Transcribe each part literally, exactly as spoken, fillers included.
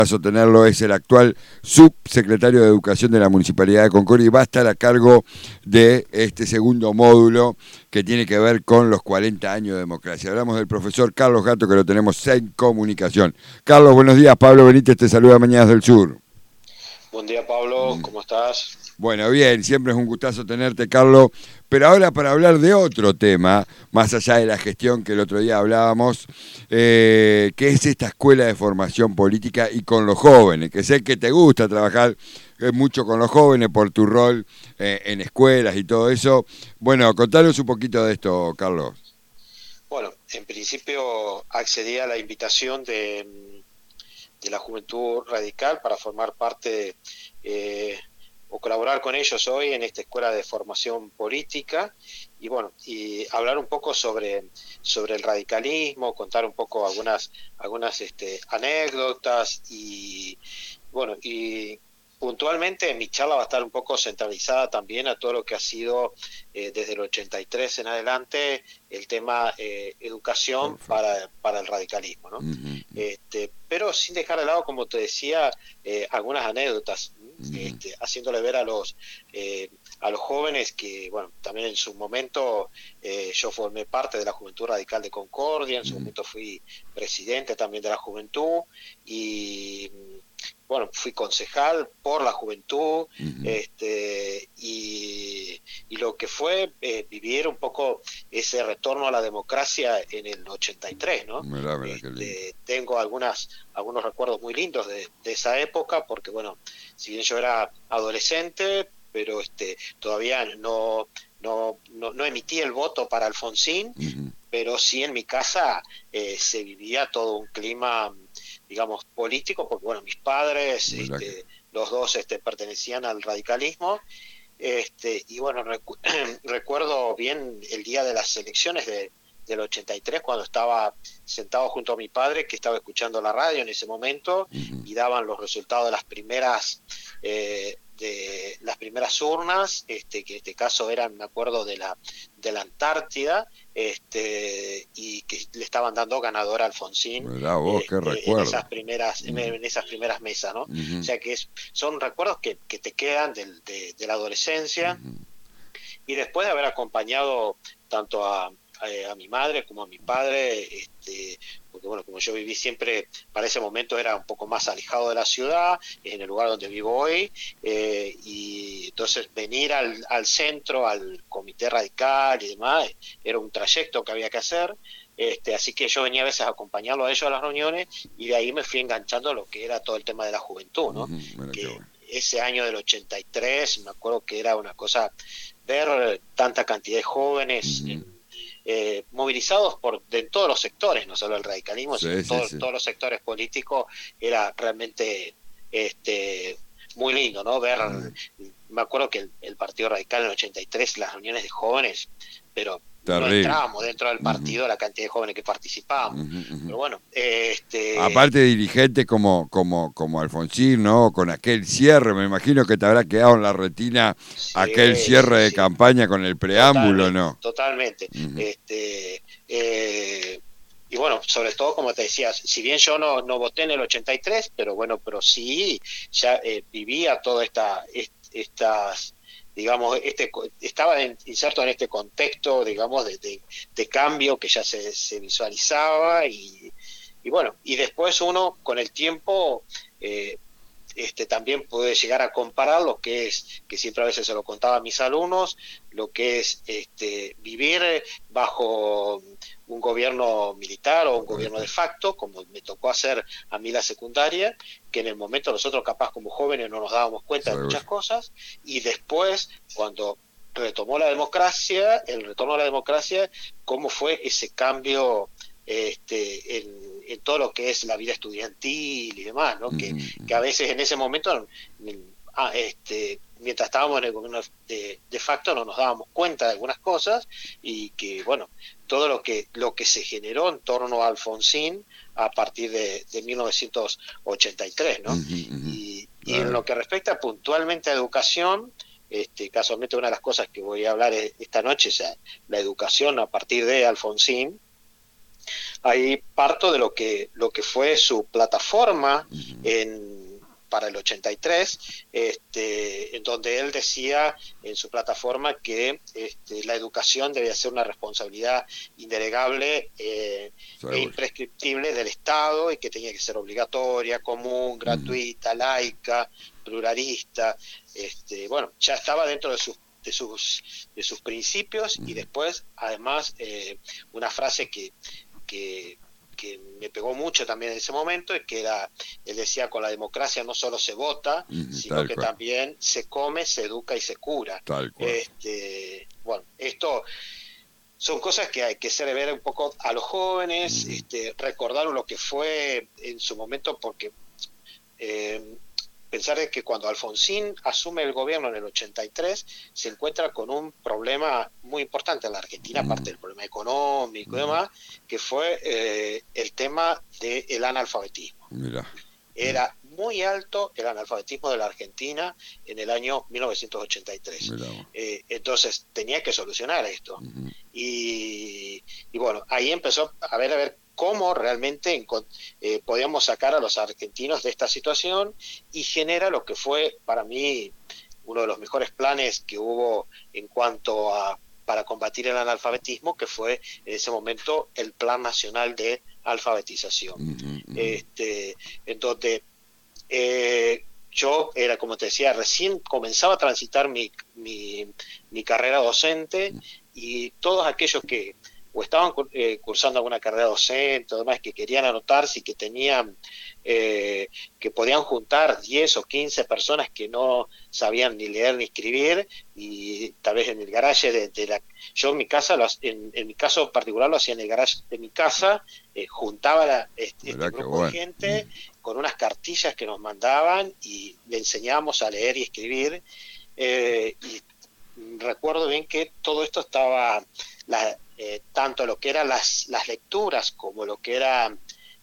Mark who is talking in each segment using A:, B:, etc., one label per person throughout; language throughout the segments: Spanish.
A: Tenerlo es el actual subsecretario de Educación de la Municipalidad de Concordia y va a estar a cargo de este segundo módulo que tiene que ver con los cuarenta años de democracia. Hablamos del profesor Carlos Gato, que lo tenemos en comunicación. Carlos, buenos días. Pablo Benítez te saluda, Mañanas del Sur.
B: Buen día, Pablo, ¿cómo estás?
A: Bueno, bien, siempre es un gustazo tenerte, Carlos. Pero ahora para hablar de otro tema, más allá de la gestión que el otro día hablábamos, eh, que es esta escuela de formación política y con los jóvenes, que sé que te gusta trabajar eh, mucho con los jóvenes por tu rol eh, en escuelas y todo eso. Bueno, contanos un poquito de esto, Carlos.
B: Bueno, en principio accedí a la invitación de, de la Juventud Radical para formar parte eh, o colaborar con ellos hoy en esta escuela de formación política y bueno, y hablar un poco sobre, sobre el radicalismo, contar un poco algunas, algunas este, anécdotas y bueno, y puntualmente mi charla va a estar un poco centralizada también a todo lo que ha sido eh, desde el ochenta y tres en adelante el tema eh, educación para, para el radicalismo, ¿no?
A: Uh-huh.
B: Este, pero sin dejar de lado, como te decía, eh, algunas anécdotas,
A: Uh-huh.
B: este, haciéndole ver a los eh, a los jóvenes que, bueno, también en su momento eh, yo formé parte de la Juventud Radical de Concordia, en su
A: Uh-huh.
B: momento fui presidente también de la Juventud y bueno, fui concejal por la juventud,
A: Uh-huh.
B: este, y, y lo que fue eh, vivir un poco ese retorno a la democracia en el ochenta y tres, ¿no?
A: Mirá, mirá, qué lindo.
B: Este, tengo algunas, algunos recuerdos muy lindos de, de esa época, porque bueno, si bien yo era adolescente, pero este, todavía no, no, no, no emití el voto para Alfonsín,
A: Uh-huh.
B: pero sí en mi casa eh, se vivía todo un clima, digamos, político, porque bueno, mis padres,
A: Mirá
B: este,
A: que...
B: los dos este, pertenecían al radicalismo, este, y bueno, recu recuerdo bien el día de las elecciones de, del ochenta y tres, cuando estaba sentado junto a mi padre, que estaba escuchando la radio en ese momento,
A: Uh-huh.
B: y daban los resultados de las primeras... Eh, de las primeras urnas, este, que en este caso eran, me acuerdo, de la, de la Antártida, este, y que le estaban dando ganador a Alfonsín
A: Mirá vos, qué
B: este, en esas
A: recuerdo.
B: primeras,
A: Uh-huh.
B: en esas primeras mesas, ¿no?
A: Uh-huh.
B: O sea que es, son recuerdos que, que te quedan del, de, de la adolescencia,
A: Uh-huh.
B: y después de haber acompañado tanto a, a, a mi madre como a mi padre, este, porque bueno, como yo viví siempre, para ese momento era un poco más alejado de la ciudad, en el lugar donde vivo hoy, eh, y entonces venir al, al centro, al comité radical y demás, era un trayecto que había que hacer, este, así que yo venía a veces a acompañarlo a ellos a las reuniones, y de ahí me fui enganchando a lo que era todo el tema de la juventud, ¿no?
A: Uh-huh.
B: Que
A: Bueno.
B: ese año del ochenta y tres, me acuerdo que era una cosa, ver tanta cantidad de jóvenes
A: Uh-huh.
B: en, eh, movilizados por de todos los sectores, no solo el radicalismo,
A: Sí,
B: sino
A: sí,
B: todo,
A: sí.
B: todos los sectores políticos, era realmente este muy lindo, ¿no? Ver,
A: Uh-huh.
B: me acuerdo que el, el Partido Radical en el ochenta y tres, las reuniones de jóvenes, pero no
A: Terrible.
B: entrábamos dentro del
A: Uh-huh.
B: partido la cantidad de jóvenes que participábamos.
A: Uh-huh. Uh-huh.
B: Pero bueno, este
A: Aparte de dirigente como, como, como Alfonsín, ¿no? Con aquel cierre, me imagino que te habrá quedado en la retina aquel
B: sí,
A: cierre
B: sí,
A: de
B: sí.
A: campaña con el preámbulo,
B: Totalmente,
A: ¿no?
B: totalmente.
A: Uh-huh.
B: Este, eh, y bueno, sobre todo, como te decía, si bien yo no, no voté en el ochenta y tres, pero bueno, pero sí, ya eh, vivía toda esta, est, estas, digamos, este estaba en, inserto en este contexto, digamos, de, de, de cambio que ya se, se visualizaba y, y bueno, y después uno con el tiempo... Eh, este, también puede llegar a comparar lo que es, que siempre a veces se lo contaba a mis alumnos, lo que es este, vivir bajo un gobierno militar o un gobierno de facto, como me tocó hacer a mí la secundaria, que en el momento nosotros capaz como jóvenes no nos dábamos cuenta de
A: Seguro.
B: muchas cosas, y después cuando retomó la democracia, el retorno a la democracia, cómo fue ese cambio este, en, en todo lo que es la vida estudiantil y demás, ¿no?
A: Uh-huh.
B: que, que a veces en ese momento, ah, este, mientras estábamos en el gobierno de, de facto, no nos dábamos cuenta de algunas cosas, y que, bueno, todo lo que, lo que se generó en torno a Alfonsín a partir de, de mil novecientos ochenta y tres, ¿no?
A: Uh-huh. Uh-huh.
B: Y, y en
A: Claro.
B: lo que respecta puntualmente a educación, este, casualmente una de las cosas que voy a hablar esta noche es la educación a partir de Alfonsín, ahí parto de lo que, lo que fue su plataforma
A: ujú,
B: en para el ochenta y tres, este, en donde él decía en su plataforma que este, la educación debía ser una responsabilidad indelegable eh, e
A: seguro.
B: imprescriptible del Estado y que tenía que ser obligatoria, común,
A: Ujú,
B: gratuita, laica, pluralista. Este, bueno, ya estaba dentro de sus de sus de sus principios y
A: ujú,
B: después además eh, una frase que que que me pegó mucho también en ese momento, es que era, él decía, con la democracia no solo se vota,
A: ujú,
B: sino
A: tal
B: que
A: cual,
B: también se come, se educa y se cura.
A: tal cual.
B: Este, bueno, esto son cosas que hay que hacer ver un poco a los jóvenes,
A: Ujú,
B: este, recordar lo que fue en su momento, porque eh, pensar de que cuando Alfonsín asume el gobierno en el ochenta y tres, se encuentra con un problema muy importante en la Argentina,
A: ujú,
B: aparte del problema económico y
A: ujú.
B: demás, que fue eh, el tema del analfabetismo.
A: Mirá, mirá,
B: Era muy alto el analfabetismo de la Argentina en el año mil novecientos ochenta y tres.
A: mirá vos.
B: Eh, entonces tenía que solucionar esto.
A: Ujú,
B: Y, y bueno, ahí empezó a ver a ver cómo realmente eh, podíamos sacar a los argentinos de esta situación y genera lo que fue para mí uno de los mejores planes que hubo en cuanto a para combatir el analfabetismo, que fue en ese momento el Plan Nacional de Alfabetización.
A: ujú, ujú,
B: Este, entonces, eh, yo era, como te decía, recién comenzaba a transitar mi, mi, mi carrera docente y todos aquellos que o estaban eh, cursando alguna carrera docente o demás que querían anotarse y que tenían, eh, que podían juntar diez o quince personas que no sabían ni leer ni escribir y tal vez en el garaje de, de la... Yo en mi casa, lo, en, en mi caso particular lo hacía en el garaje de mi casa, eh, juntaba la, este, este
A: mirá qué
B: grupo de
A: bueno.
B: gente
A: Ujú,
B: con unas cartillas que nos mandaban y le enseñábamos a leer y escribir. Eh, y recuerdo bien que todo esto estaba, la, eh, tanto lo que eran las, las lecturas como lo que era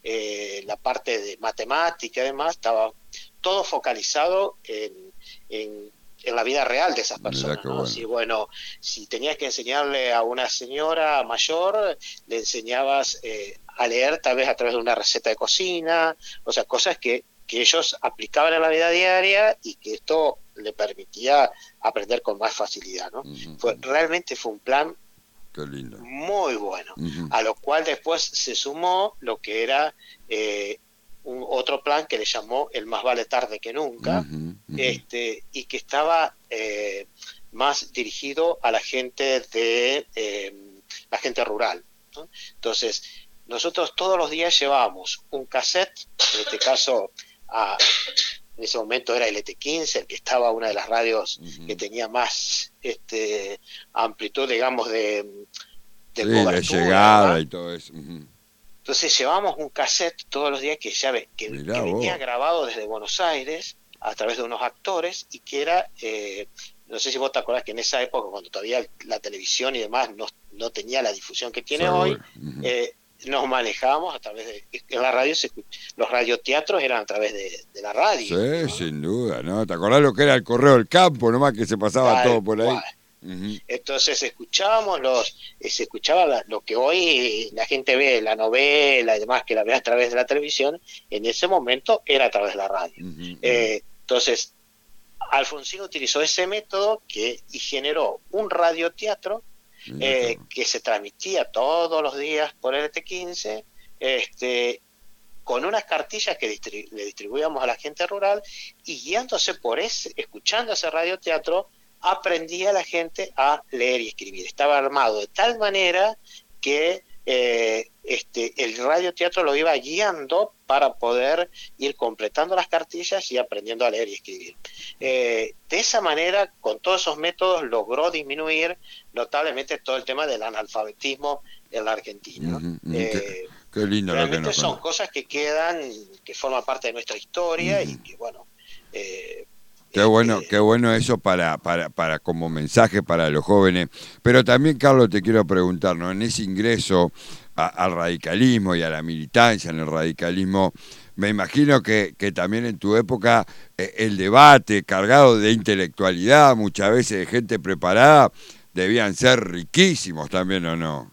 B: eh, la parte de matemática y demás, estaba todo focalizado en, en, en la vida real de esas
A: mirá
B: personas,
A: qué
B: ¿no?
A: bueno.
B: Si, bueno, si tenías que enseñarle a una señora mayor, le enseñabas eh, a leer tal vez a través de una receta de cocina, o sea, cosas que, que ellos aplicaban en la vida diaria y que esto le permitía aprender con más facilidad, ¿no?
A: Ujú,
B: Fue,
A: ujú,
B: realmente fue un plan
A: qué lindo.
B: muy bueno,
A: Ujú,
B: a lo cual después se sumó lo que era eh, un otro plan que le llamó el más vale tarde que nunca,
A: ujú, ujú,
B: este, y que estaba eh, más dirigido a la gente de eh, la gente rural, ¿no? Entonces, nosotros todos los días llevábamos un cassette, en este caso a, en ese momento era el E T quince, el que estaba una de las radios que
A: ujú.
B: tenía más este, amplitud, digamos, de, de
A: Sí, de
B: cobertura,
A: llegada
B: además.
A: y todo eso. Ujú.
B: Entonces llevábamos un cassette todos los días que, ya ve, que,
A: Mirá
B: que venía
A: vos.
B: grabado desde Buenos Aires a través de unos actores y que era, eh, no sé si vos te acordás que en esa época, cuando todavía la televisión y demás no, no tenía la difusión que tiene hoy,
A: Seguro. Ujú.
B: eh, nos manejábamos a través de, en la radio, se, los radioteatros eran a través de, de la radio,
A: Sí,
B: ¿no?
A: sin duda, ¿no? ¿Te acordás lo que era el correo del campo, nomás que se pasaba todo
B: Tal
A: por
B: cual.
A: ahí? Ujú.
B: Entonces escuchábamos los, eh, se escuchaba la- lo que hoy la gente ve, la novela y demás, que la ve a través de la televisión, en ese momento era a través de la radio.
A: Ujú, ujú.
B: Eh, entonces, Alfonsín utilizó ese método que, y generó un radioteatro
A: Mirá qué
B: eh,
A: bueno.
B: que se transmitía todos los días por el E T quince, este, con unas cartillas que distribu le distribuíamos a la gente rural y guiándose por ese, escuchando ese radioteatro, aprendía la gente a leer y escribir. Estaba armado de tal manera que eh, este, el radioteatro lo iba guiando para poder ir completando las cartillas y aprendiendo a leer y escribir. Eh, de esa manera, con todos esos métodos, logró disminuir notablemente todo el tema del analfabetismo en la Argentina, ¿no?
A: Ujú, ujú. Qué,
B: Eh,
A: qué lindo lo que
B: realmente
A: nos
B: son
A: contás.
B: cosas que quedan, que forman parte de nuestra historia
A: Ujú.
B: y que, bueno, eh,
A: Qué bueno, qué
B: este,
A: bueno eso para, para, para como mensaje para los jóvenes. Pero también, Carlos, te quiero preguntar, ¿no? En ese ingreso a- al radicalismo y a la militancia en el radicalismo, me imagino que, que también en tu época eh, el debate cargado de intelectualidad, muchas veces de gente preparada, debían ser riquísimos también, ¿o no?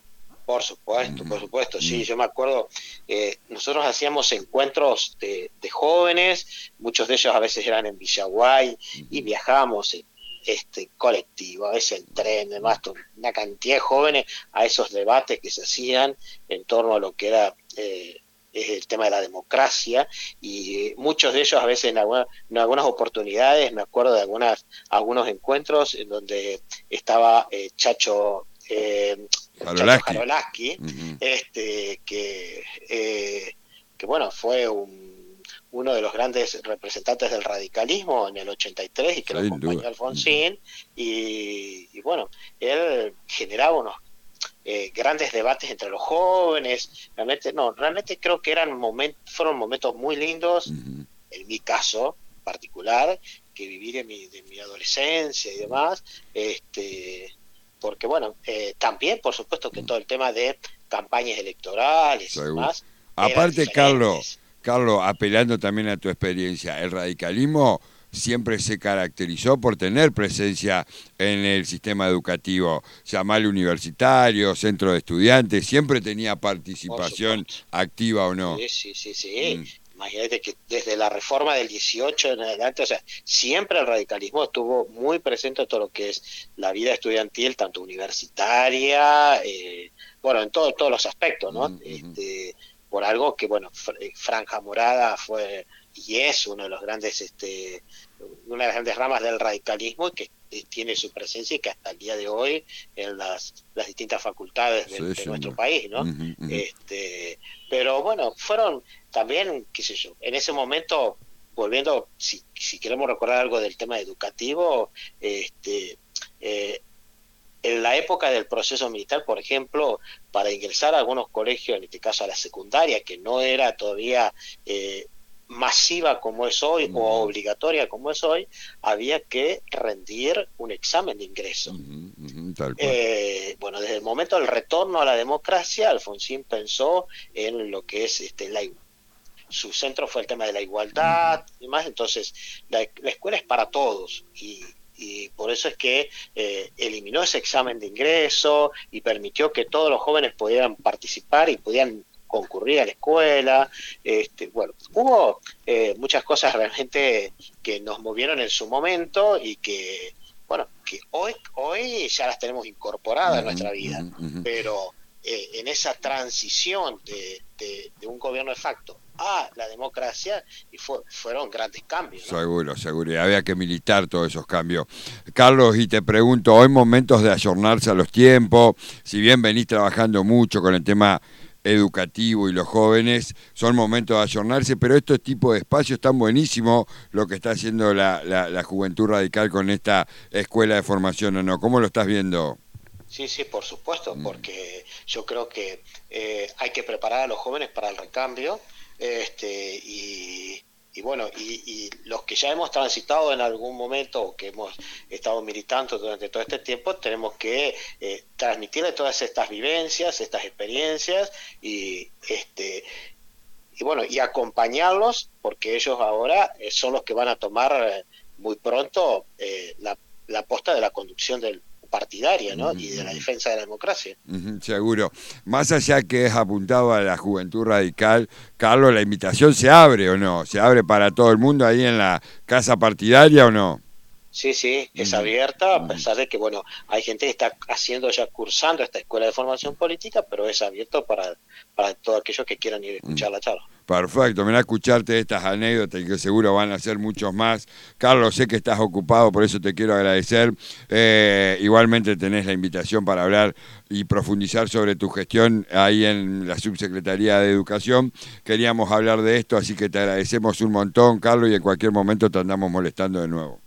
B: Por supuesto, por
A: Mm,
B: supuesto, sí,
A: mm,
B: yo me acuerdo, eh, nosotros hacíamos encuentros de, de jóvenes, muchos de ellos a veces eran en Villaguay, y
A: mm,
B: viajábamos en este colectivo, a veces en tren, además, to- una cantidad de jóvenes a esos debates que se hacían en torno a lo que era eh, el tema de la democracia, y muchos de ellos a veces en, alguna- en algunas oportunidades, me acuerdo de algunas, algunos encuentros en donde estaba eh, Chacho. eh, el Chacho
A: Jarolaski.
B: Jarolaski,
A: Ujú.
B: este, que, eh, que bueno, fue un, uno de los grandes representantes del radicalismo en el ochenta y tres y que lo
A: Sin duda.
B: acompañó
A: Ujú.
B: Alfonsín, y, y bueno, él generaba unos eh, grandes debates entre los jóvenes, realmente, no, realmente creo que eran momentos, fueron momentos muy lindos,
A: Ujú.
B: en mi caso particular, que viví de mi, de mi adolescencia y demás, este, porque bueno, eh, también por supuesto que todo el tema de campañas electorales y
A: Seguro.
B: demás eran
A: Aparte, Carlos,
B: diferentes.
A: Carlos, apelando también a tu experiencia, el radicalismo siempre se caracterizó por tener presencia en el sistema educativo, llamarle universitario, centro de estudiantes, siempre tenía
B: Por
A: participación
B: supuesto.
A: activa o no.
B: Sí, sí, sí, sí.
A: Mm,
B: Imagínate que desde la reforma del dieciocho en adelante, o sea, siempre el radicalismo estuvo muy presente en todo lo que es la vida estudiantil, tanto universitaria, eh, bueno, en todo, todos los aspectos, ¿no?
A: ujú, ujú.
B: Este, por algo que, bueno, Fr- eh, Franja Morada fue y es uno de los grandes, este, una de las grandes ramas del radicalismo y que eh, tiene su presencia y que hasta el día de hoy en las, las distintas facultades de,
A: Sí,
B: de
A: sin
B: nuestro
A: duda.
B: país, ¿no?
A: Ujú, ujú.
B: Este, pero bueno, fueron también, qué sé yo, en ese momento, volviendo, si, si queremos recordar algo del tema educativo, este, eh, en la época del proceso militar, por ejemplo, para ingresar a algunos colegios, en este caso a la secundaria, que no era todavía eh, masiva como es hoy o
A: Ujú,
B: obligatoria como es hoy, había que rendir un examen de ingreso.
A: ujú, ujú, tal cual.
B: Eh, bueno, desde el momento del retorno a la democracia, Alfonsín pensó en lo que es este, la, su centro fue el tema de la
A: Ujú.
B: igualdad y más, entonces la, la escuela es para todos y, y por eso es que eh, eliminó ese examen de ingreso y permitió que todos los jóvenes pudieran participar y pudieran concurrir a la escuela. Este, bueno, hubo eh, muchas cosas realmente que nos movieron en su momento y que, bueno, que hoy, hoy ya las tenemos incorporadas en
A: Ujú,
B: nuestra vida,
A: ujú, ujú.
B: pero eh, en esa transición de, de, de, un gobierno de facto a la democracia y fue, fueron grandes cambios, ¿no?
A: Seguro, seguro. Y había que militar todos esos cambios. Carlos, y te pregunto, hoy momentos de ayornarse a los tiempos, si bien venís trabajando mucho con el tema educativo y los jóvenes, son momentos de ayornarse, pero estos tipos de espacios están buenísimos lo que está haciendo la, la, la Juventud Radical con esta escuela de formación, ¿o no? ¿Cómo lo estás viendo?
B: Sí, sí, por supuesto,
A: Mm,
B: porque yo creo que eh, hay que preparar a los jóvenes para el recambio, este, y, y bueno, y, y los que ya hemos transitado en algún momento o que hemos estado militando durante todo este tiempo, tenemos que eh, transmitirle todas estas vivencias, estas experiencias y este y bueno, y acompañarlos porque ellos ahora eh, son los que van a tomar eh, muy pronto eh, la, la posta de la conducción del partidaria, ¿no?
A: ujú,
B: Y de la
A: ujú.
B: defensa de la democracia.
A: Ujú, seguro. Más allá que es apuntado a la juventud radical, Carlos, ¿la invitación se abre o no? ¿Se abre para todo el mundo ahí en la casa partidaria o no?
B: Sí, sí, es
A: Ujú,
B: abierta, a
A: ujú,
B: pesar de que, bueno, hay gente que está haciendo ya, cursando esta escuela de formación política, pero es abierto para, para todos aquellos que quieran ir a
A: ujú.
B: escuchar la charla.
A: Perfecto, mirá escucharte estas anécdotas y que seguro van a ser muchos más. Carlos, sé que estás ocupado, por eso te quiero agradecer. Eh, igualmente tenés la invitación para hablar y profundizar sobre tu gestión ahí en la Subsecretaría de Educación. Queríamos hablar de esto, así que te agradecemos un montón, Carlos, y en cualquier momento te andamos molestando de nuevo.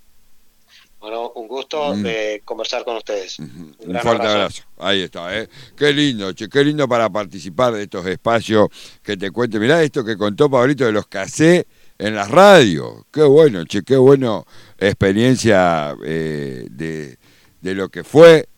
B: Bueno, un gusto
A: Mm.
B: de conversar con ustedes.
A: Ujú.
B: Un
A: Un
B: gran
A: fuerte
B: abrazo.
A: abrazo. Ahí está, ¿eh? Qué lindo, che, qué lindo para participar de estos espacios que te cuente. Mirá esto que contó Pablito de los casés en las radios. Qué bueno, che, qué bueno experiencia eh, de, de lo que fue